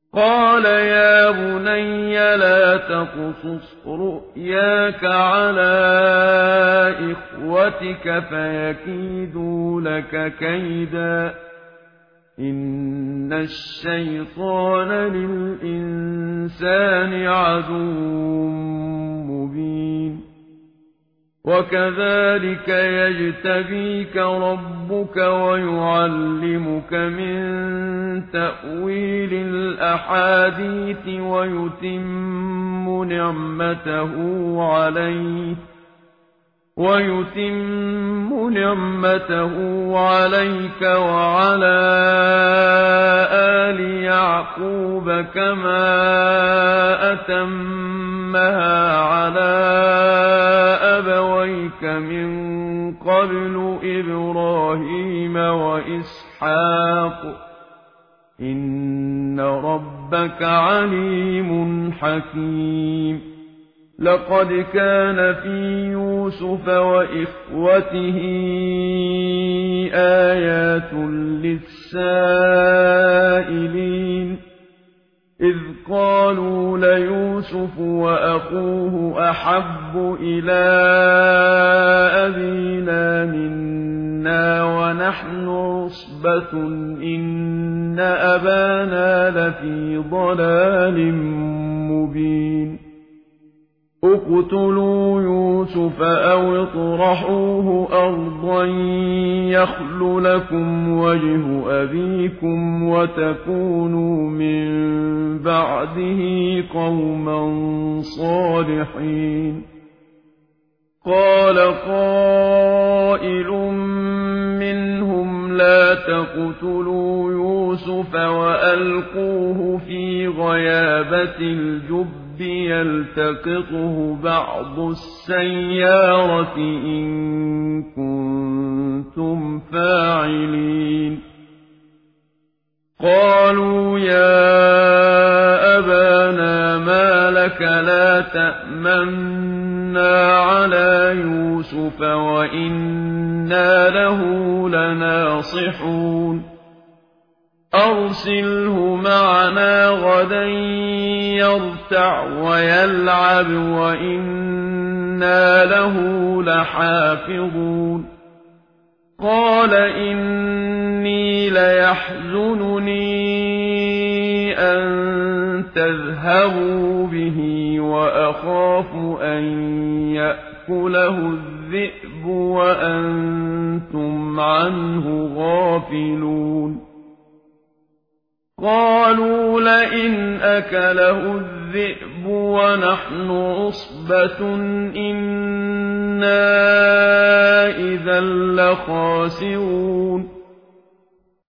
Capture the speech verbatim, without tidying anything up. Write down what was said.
قال يا بني لا تقصص رؤياك على إخوتك فيكيدوا لك كيدا إن الشيطان للإنسان عدو مبين وكذلك يجتبيك ربك ويعلمك من تأويل الأحاديث ويتم نعمته عليك ويتم نعمته عليك وعلى آل يعقوب كما أتمها على أبويك من قبل إبراهيم وإسحاق إن ربك عليم حكيم لقد كان في يوسف وإخوته آيات للسائلين إذ قالوا ليوسف وأخوه أحب إلى أبينا منا ونحن عصبة إن أبانا لفي ضلال مبين اقتلوا يوسف أو اطرحوه أرضا يخل لكم وجه أبيكم وتكونوا من بعده قوما صالحين قال قائل منهم لا تقتلوا يوسف وألقوه في غيابة الجب يلتقطه بعض السيارة إن كنتم فاعلين قالوا يا أبانا ما لك لا تأمنا على يوسف وإنا له لناصحون أرسله معنا غدا يرتع ويلعب وإنا له لحافظون قال إني ليحزنني أن تذهبوا به وأخاف أن يأكله الذئب وأنتم عنه غافلون قالوا لئن أكله الذئب ونحن عصبة إنا إذا لخاسرون